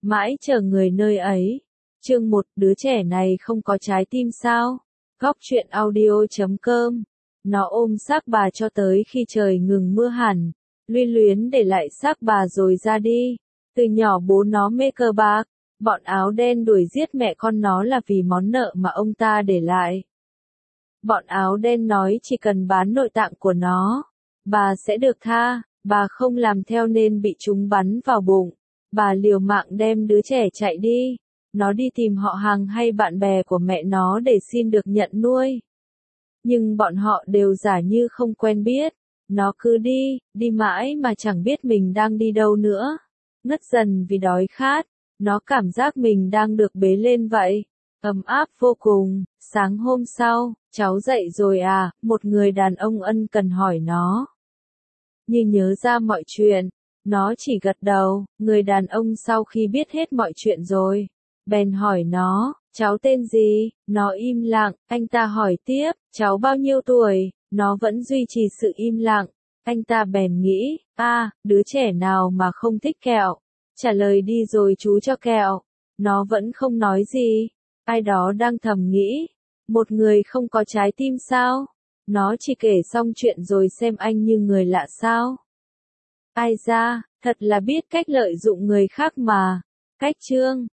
Mãi chờ người nơi ấy. Chương 1, đứa trẻ này không có trái tim sao? Góc truyện audio.com. Nó ôm xác bà cho tới khi trời ngừng mưa hẳn, lưu luyến để lại xác bà rồi ra đi. Từ nhỏ bố nó mê cờ bạc, bọn áo đen đuổi giết mẹ con nó là vì món nợ mà ông ta để lại. Bọn áo đen nói chỉ cần bán nội tạng của nó, bà sẽ được tha. Bà không làm theo nên bị chúng bắn vào bụng. Bà liều mạng đem đứa trẻ chạy đi. Nó đi tìm họ hàng hay bạn bè của mẹ nó để xin được nhận nuôi. Nhưng bọn họ đều giả như không quen biết. Nó cứ đi mãi mà chẳng biết mình đang đi đâu nữa. Ngất dần vì đói khát. Nó cảm giác mình đang được bế lên vậy. Ấm áp vô cùng. Sáng hôm sau, cháu dậy rồi à? Một người đàn ông ân cần hỏi nó. Như nhớ ra mọi chuyện, nó chỉ gật đầu. Người đàn ông sau khi biết hết mọi chuyện rồi, bèn hỏi nó, cháu tên gì? Nó im lặng. Anh ta hỏi tiếp, cháu bao nhiêu tuổi? Nó vẫn duy trì sự im lặng. Anh ta bèn nghĩ, đứa trẻ nào mà không thích kẹo? Trả lời đi rồi chú cho kẹo. Nó vẫn không nói gì. Ai đó đang thầm nghĩ, một người không có trái tim sao? Nó chỉ kể xong chuyện rồi xem anh như người lạ sao? Ai da, thật là biết cách lợi dụng người khác mà. Cách chương